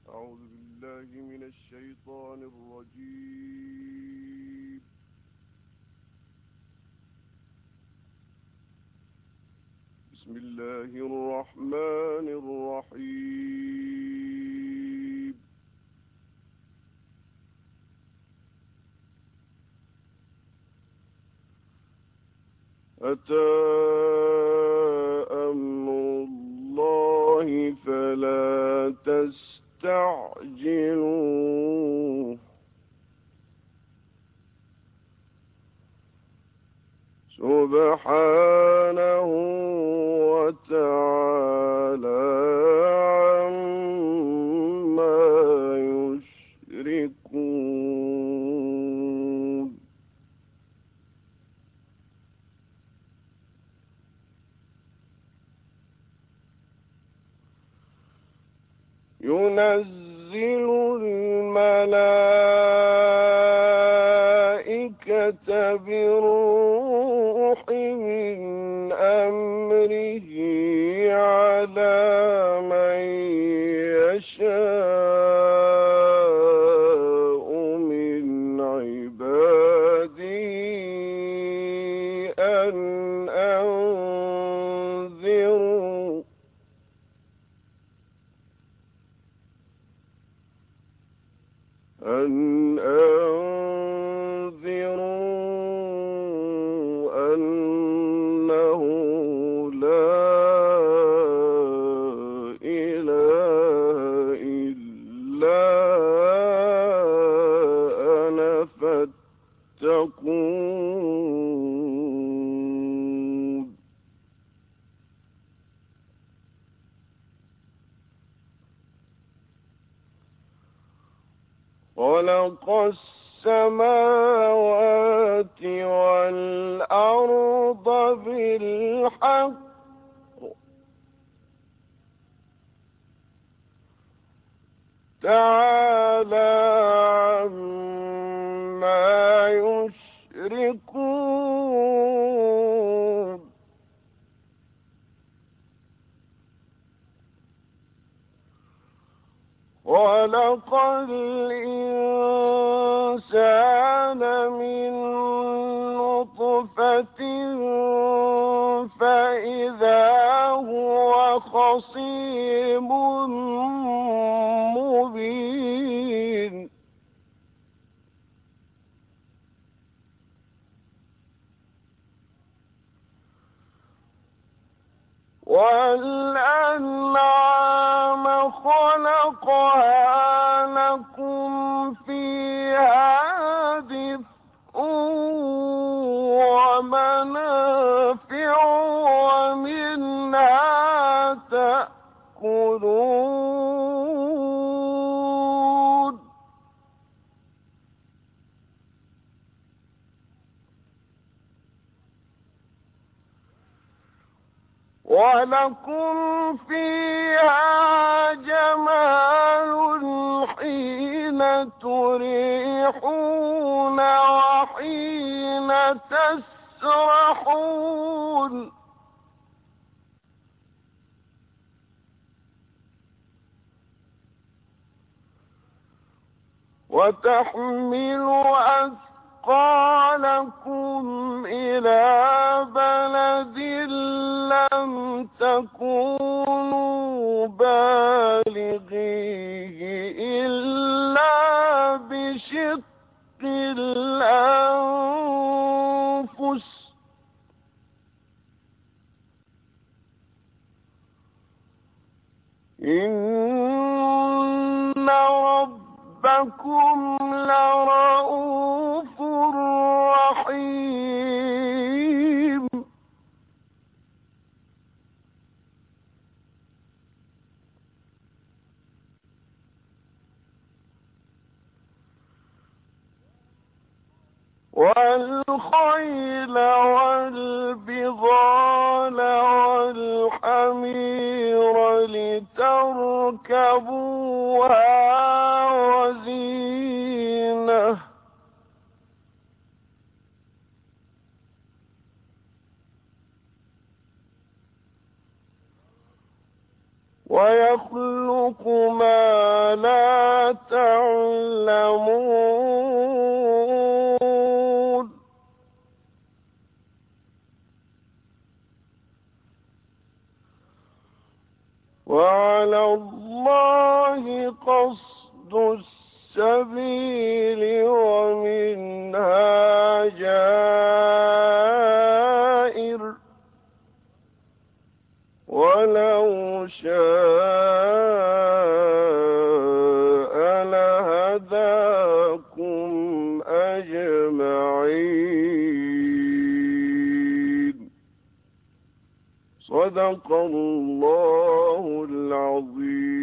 أعوذ بالله من الشيطان الرجيم. بسم الله الرحمن الرحيم. أتى أمر الله فلا تستعجلوه سبحانه وتعالى عما يشركون. ينزل الملائكة بالروح من أمره على من يشاء من عباده أن أنذروا أنه لا إله إلا أنا فاتقون. خلق السماوات والأرض بالحق تعالى عما يشركون. خلق الإنسان من نطفة فإذا هو خصيم مبين. والأنعام خلقها لكم فيها دفء ومنافع ومنها تأكلون. ولكم فيها جمال حين تريحون وحين تسرحون. وتحمل أثقالكم إلى بلد لم تكونوا بالغيه إلا بشق الأنفس. إن ربكم لرؤوف رحيم. والخيل والبغال والحمير لتركبوها وزينة. ويخلق ما لا تعلمون وعلى الله قصد السبيل ومنها جائر ولو شاء لهداكم أجمعين صدق الله العظيم.